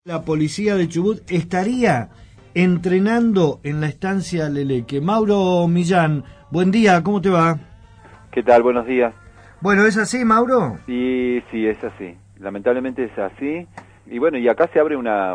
La policía de Chubut estaría entrenando en la estancia Leleque. Mauro Millán, buen día, ¿cómo te va? ¿Qué tal? Buenos días. Bueno, ¿es así, Mauro? Sí, es así. Lamentablemente es así. Y bueno, y acá se abre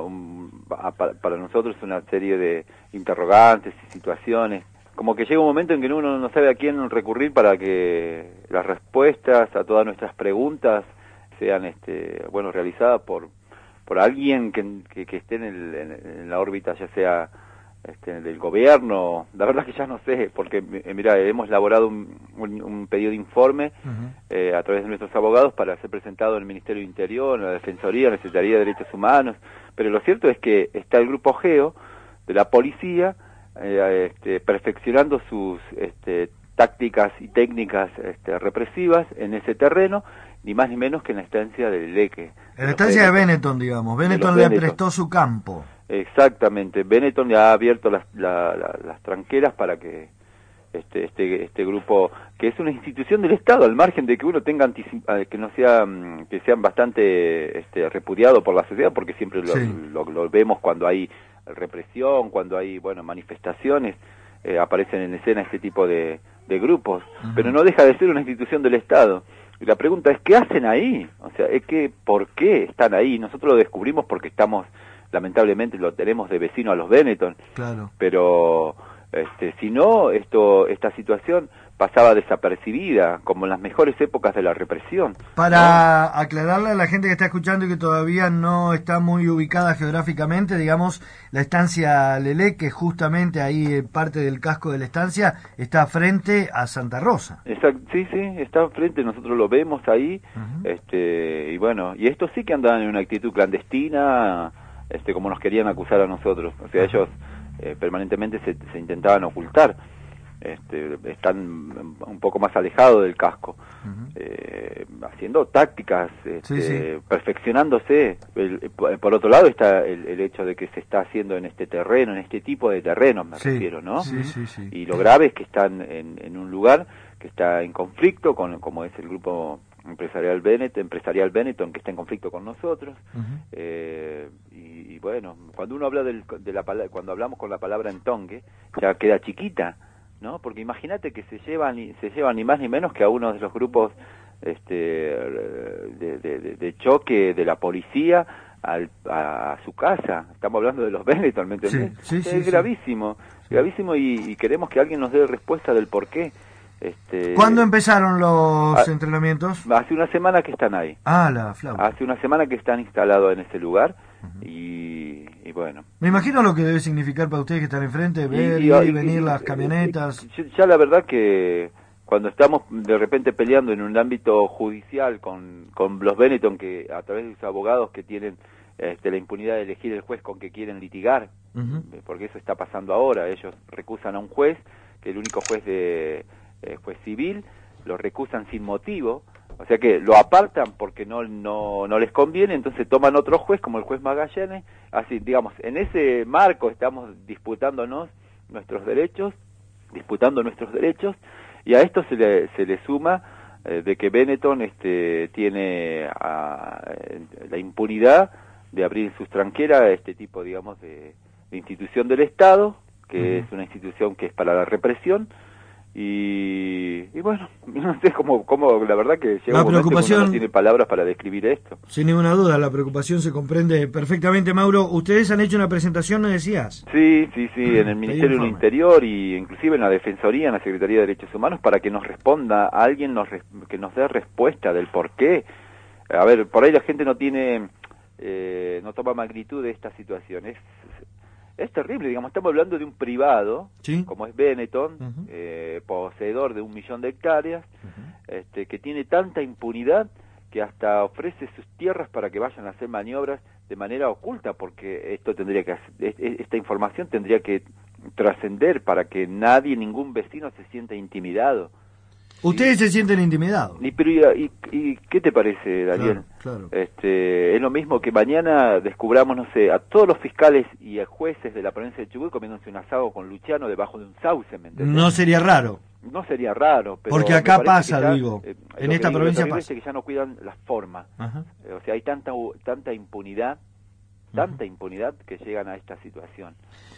para nosotros una serie de interrogantes y situaciones. Como que llega un momento en que uno no sabe a quién recurrir para que las respuestas a todas nuestras preguntas sean realizadas por alguien que esté en la órbita, ya sea del gobierno. La verdad que ya no sé, porque mira, hemos elaborado un pedido de informe a través de nuestros abogados para ser presentado en el Ministerio del Interior, en la Defensoría, en la Secretaría de Derechos Humanos, pero lo cierto es que está el grupo GEO de la policía perfeccionando sus tácticas y técnicas represivas en ese terreno, ni más ni menos que en la estancia de Leleque. En la estancia de Benetton, digamos. Benetton le prestó su campo. Exactamente. Benetton ya ha abierto las tranqueras para que este grupo, que es una institución del Estado, al margen de que uno tenga que no sea que sean bastante repudiado por la sociedad, porque siempre lo vemos cuando hay represión, cuando hay manifestaciones, aparecen en escena este tipo de grupos, pero no deja de ser una institución del Estado. Y la pregunta es, ¿qué hacen ahí? O sea, ¿por qué están ahí? Nosotros lo descubrimos porque lamentablemente lo tenemos de vecino a los Benetton. Claro. Pero si no, esta situación pasaba desapercibida, como en las mejores épocas de la represión. Para aclararle a la gente que está escuchando y que todavía no está muy ubicada geográficamente, digamos, la estancia Leleque, justamente ahí parte del casco de la estancia, está frente a Santa Rosa. Exacto, sí, está frente, nosotros lo vemos ahí, y bueno, y estos sí que andaban en una actitud clandestina, como nos querían acusar a nosotros. O sea, ellos permanentemente se intentaban ocultar. Están un poco más alejados del casco, haciendo tácticas, perfeccionándose. Por otro lado está el hecho de que se está haciendo en este terreno, en este tipo de terrenos me refiero, ¿no? Sí. Y lo grave es que están en un lugar que está en conflicto como es el grupo empresarial Benetton, que está en conflicto con nosotros. Y bueno, cuando uno habla cuando hablamos con la palabra entongue, ya queda chiquita, ¿no? Porque imagínate que se llevan ni más ni menos que a uno de los grupos de choque de la policía a su casa. Estamos hablando de los Benetton, ¿me entendés? Es gravísimo, gravísimo, y queremos que alguien nos dé respuesta del por qué. ¿Cuándo empezaron los entrenamientos? Hace una semana que están ahí. La flauta. Hace una semana que están instalados en ese lugar. Y bueno. Me imagino lo que debe significar para ustedes que están enfrente, ver y venir las camionetas. Ya la verdad que cuando estamos de repente peleando en un ámbito judicial con los Benetton, que a través de sus abogados que tienen la impunidad de elegir el juez con que quieren litigar, porque eso está pasando ahora, ellos recusan a un juez, que el único juez juez civil, lo recusan sin motivo. O sea que lo apartan porque no les conviene, entonces toman otro juez como el juez Magallanes. Así, digamos, en ese marco estamos disputando nuestros derechos, y a esto se le suma de que Benetton tiene la impunidad de abrir sus tranqueras a este tipo, digamos, de institución del Estado, que es una institución que es para la represión. Y bueno, no sé cómo la verdad que llega un momento que uno no tiene palabras para describir esto. Sin ninguna duda, la preocupación se comprende perfectamente, Mauro. ¿Ustedes han hecho una presentación, me decías? Sí, en el Ministerio del Interior y inclusive en la Defensoría, en la Secretaría de Derechos Humanos, para que nos responda alguien, que nos dé respuesta del por qué. A ver, por ahí la gente no toma magnitud de esta situación. Es terrible, digamos, estamos hablando de un privado, como es Benetton, poseedor de 1 millón de hectáreas, que tiene tanta impunidad que hasta ofrece sus tierras para que vayan a hacer maniobras de manera oculta, porque esta información tendría que trascender para que ningún vecino se sienta intimidado. ¿Ustedes se sienten intimidados? ¿Y qué te parece, Daniel? Claro. Es lo mismo que mañana descubramos, no sé, a todos los fiscales y a jueces de la provincia de Chubut comiéndose un asado con Luciano debajo de un sauce, ¿me entendés? No sería raro. No sería raro, pero porque acá pasa, en esta provincia pasa. Que ya no cuidan las formas. O sea, hay tanta impunidad tanta impunidad que llegan a esta situación.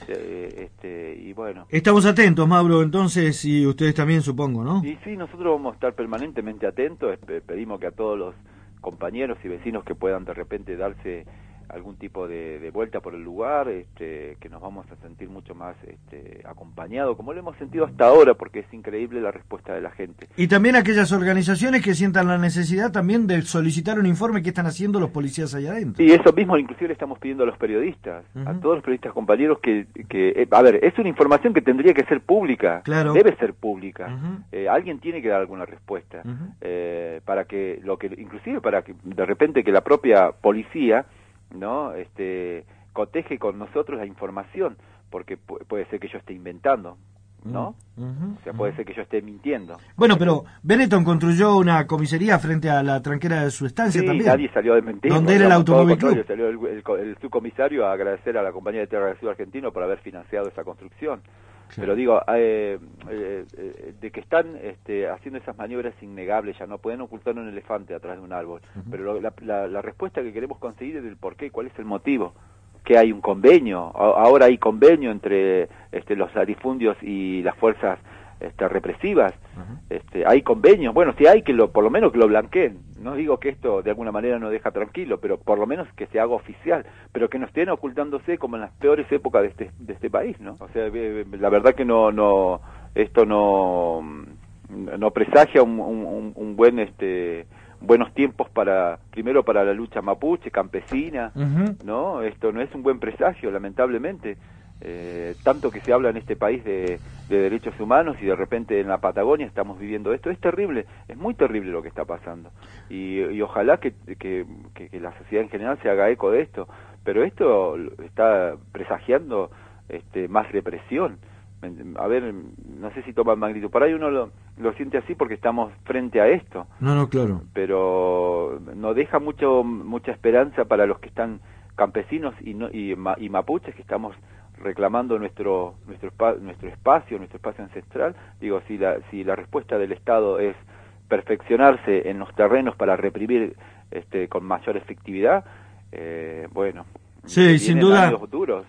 Y bueno. Estamos atentos, Mauro, entonces, y ustedes también, supongo, ¿no? Y sí, nosotros vamos a estar permanentemente atentos. Pedimos que a todos los compañeros y vecinos que puedan de repente darse algún tipo de vuelta por el lugar, que nos vamos a sentir mucho más acompañados, como lo hemos sentido hasta ahora, porque es increíble la respuesta de la gente. Y también aquellas organizaciones que sientan la necesidad también de solicitar un informe que están haciendo los policías allá adentro. Y eso mismo inclusive le estamos pidiendo a los periodistas, a todos los periodistas compañeros que a ver, es una información que tendría que ser pública, claro. Debe ser pública, alguien tiene que dar alguna respuesta, para que, inclusive para que de repente que la propia policía, ¿no? Coteje con nosotros la información, porque puede ser que yo esté inventando, ¿no? O sea, puede ser que yo esté mintiendo. Bueno, pero Benetton construyó una comisaría frente a la tranquera de su estancia también. Nadie salió a desmentir. ¿Dónde era el Automóvil Club? Salió el subcomisario a agradecer a la compañía de Tierra del Sur argentino por haber financiado esa construcción. Sí. Pero digo, de que están haciendo esas maniobras innegables, ya no pueden ocultar un elefante atrás de un árbol. Pero la respuesta que queremos conseguir es el por qué, cuál es el motivo. Que hay un convenio, ahora hay convenio entre los latifundios y las fuerzas represivas, hay convenios, bueno, si hay por lo menos que lo blanqueen, no digo que esto de alguna manera nos deja tranquilo, pero por lo menos que se haga oficial, pero que no estén ocultándose como en las peores épocas de este país, ¿no? O sea, la verdad que esto no presagia un buen buenos tiempos primero para la lucha mapuche, campesina, ¿no? Esto no es un buen presagio, lamentablemente. Tanto que se habla en este país de derechos humanos y de repente en la Patagonia estamos viviendo esto. Es terrible, es muy terrible lo que está pasando. Y ojalá que la sociedad en general se haga eco de esto. Pero esto está presagiando más represión. A ver, no sé si toma magnitud. Por ahí uno lo siente así porque estamos frente a esto. No, claro. Pero no deja mucha esperanza para los que están campesinos y mapuches que estamos reclamando nuestro espacio ancestral. Digo, si la respuesta del Estado es perfeccionarse en los terrenos para reprimir con mayor efectividad, bueno, sí, sin duda. Años futuros.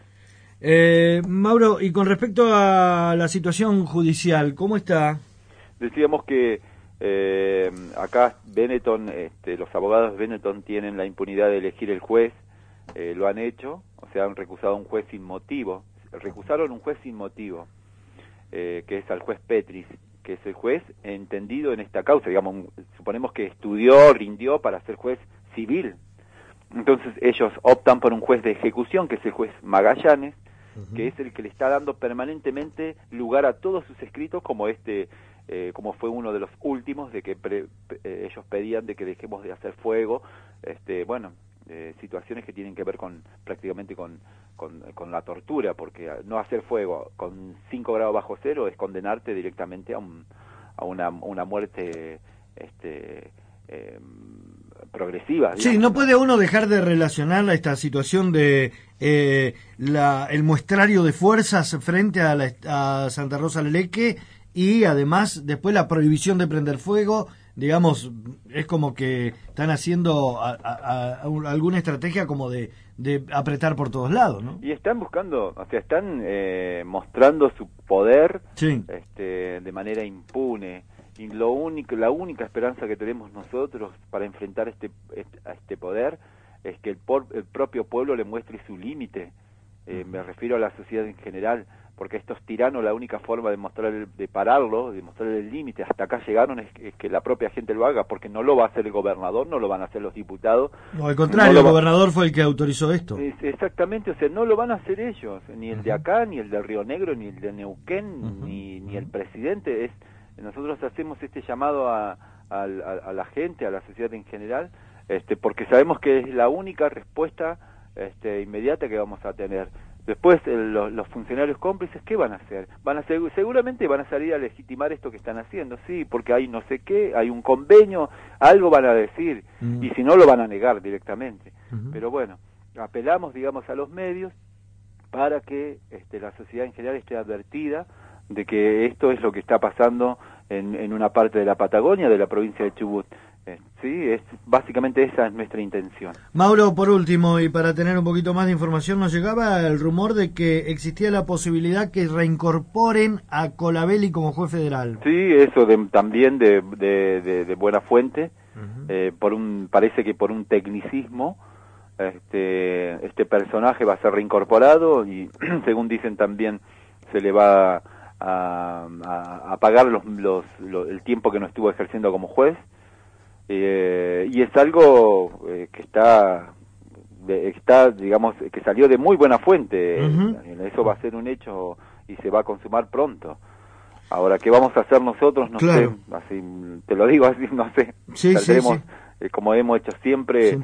Mauro, y con respecto a la situación judicial, ¿cómo está? Decíamos que acá Benetton, los abogados de Benetton tienen la impunidad de elegir el juez, lo han hecho, o sea, han recusado a un juez sin motivo, recusaron un juez sin motivo, que es al juez Petris, que es el juez entendido en esta causa, digamos, suponemos que estudió, rindió para ser juez civil. Entonces ellos optan por un juez de ejecución, que es el juez Magallanes, que es el que le está dando permanentemente lugar a todos sus escritos, como como fue uno de los últimos, de que ellos pedían de que dejemos de hacer fuego, situaciones que tienen que ver prácticamente con la tortura, porque no hacer fuego con 5 grados bajo cero es condenarte directamente a una muerte progresiva. Digamos, sí, no puede uno dejar de relacionar esta situación de el muestrario de fuerzas frente a Santa Rosa Leleque y además después la prohibición de prender fuego. Digamos, es como que están haciendo alguna estrategia como de apretar por todos lados, ¿no? Y están buscando, o sea, están mostrando su poder, sí, de manera impune. Y la única esperanza que tenemos nosotros para enfrentar a este poder es que el propio pueblo le muestre su límite. Me refiero a la sociedad en general, porque estos tiranos, la única forma de pararlo, de mostrarle el límite, hasta acá llegaron, es que la propia gente lo haga, porque no lo va a hacer el gobernador, no lo van a hacer los diputados. No, al contrario, el gobernador fue el que autorizó esto. Exactamente, o sea, no lo van a hacer ellos, ni el de acá, ni el de Río Negro, ni el de Neuquén, ni el presidente. Nosotros hacemos este llamado a la gente, a la sociedad en general, porque sabemos que es la única respuesta inmediata que vamos a tener. Después los funcionarios cómplices, ¿qué van a hacer? Seguramente van a salir a legitimar esto que están haciendo, sí, porque hay no sé qué, hay un convenio, algo van a decir, y si no lo van a negar directamente. Pero bueno, apelamos, digamos, a los medios para que la sociedad en general esté advertida de que esto es lo que está pasando en una parte de la Patagonia, de la provincia de Chubut. Sí, básicamente esa es nuestra intención. Mauro, por último, y para tener un poquito más de información, nos llegaba el rumor de que existía la posibilidad que reincorporen a Colabelli como juez federal. Sí, eso también de buena fuente, parece que por un tecnicismo, este personaje va a ser reincorporado y según dicen también se le va a pagar el tiempo que no estuvo ejerciendo como juez. Y es algo que está, digamos, que salió de muy buena fuente. Eso va a ser un hecho y se va a consumar pronto. Ahora, ¿qué vamos a hacer nosotros? No sé, así, te lo digo así, no sé. Saldremos, como hemos hecho siempre,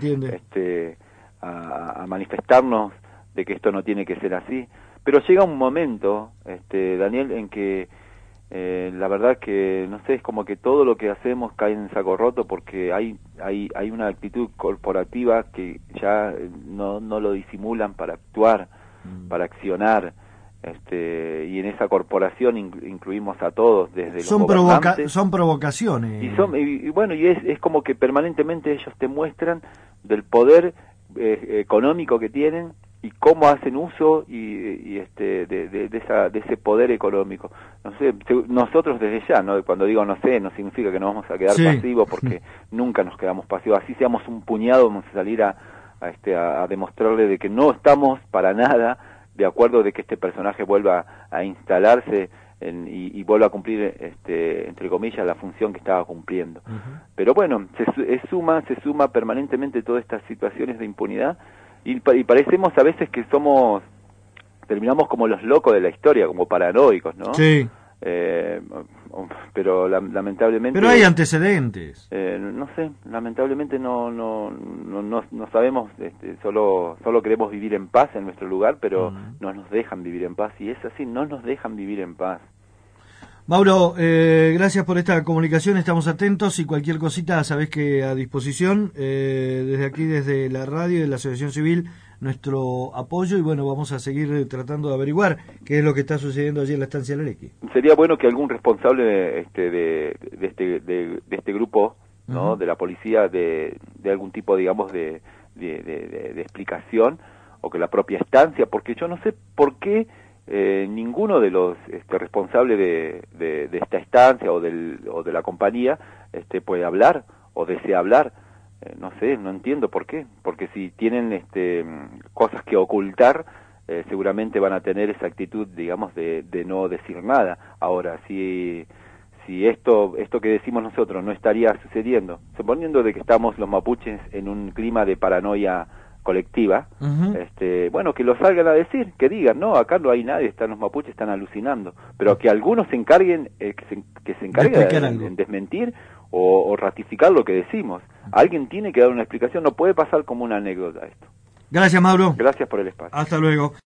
a manifestarnos de que esto no tiene que ser así. Pero llega un momento, Daniel, en que la verdad que, no sé, es como que todo lo que hacemos cae en saco roto porque hay una actitud corporativa que ya no lo disimulan para actuar, para accionar, y en esa corporación incluimos a todos, desde los gobernantes. Son provocaciones. Y bueno, y es como que permanentemente ellos te muestran del poder económico que tienen y cómo hacen uso de ese poder económico. No sé, nosotros desde ya, ¿no? Cuando digo no sé, no significa que nos vamos a quedar pasivos, porque nunca nos quedamos pasivos. Así seamos un puñado, vamos a salir a demostrarle de que no estamos para nada de acuerdo de que este personaje vuelva a instalarse y vuelva a cumplir, entre comillas, la función que estaba cumpliendo. Pero bueno, se suma permanentemente todas estas situaciones de impunidad. Y parecemos a veces que terminamos como los locos de la historia, como paranoicos, ¿no? Sí. Pero lamentablemente... Pero hay antecedentes. No sé, lamentablemente no sabemos, solo queremos vivir en paz en nuestro lugar, pero no nos dejan vivir en paz, y es así, no nos dejan vivir en paz. Mauro, gracias por esta comunicación, estamos atentos y cualquier cosita sabés que a disposición, desde aquí, desde la radio y de la Asociación Civil, nuestro apoyo, y bueno, vamos a seguir tratando de averiguar qué es lo que está sucediendo allí en la estancia Lelequi. Sería bueno que algún responsable de este grupo, ¿no? De la policía, de algún tipo, digamos, de explicación, o que la propia estancia, porque yo no sé por qué ninguno de los responsables de esta estancia o de la compañía puede hablar o desea hablar. No sé, no entiendo por qué, porque si tienen cosas que ocultar, seguramente van a tener esa actitud, digamos, de no decir nada. Ahora, si esto que decimos nosotros no estaría sucediendo, suponiendo de que estamos los mapuches en un clima de paranoia colectiva, bueno, que lo salgan a decir, que digan, no, acá no hay nadie, los mapuches están alucinando, pero que algunos se encarguen, que se encarguen en desmentir o ratificar lo que decimos. Alguien tiene que dar una explicación, no puede pasar como una anécdota esto. Gracias, Mauro. Gracias por el espacio. Hasta luego.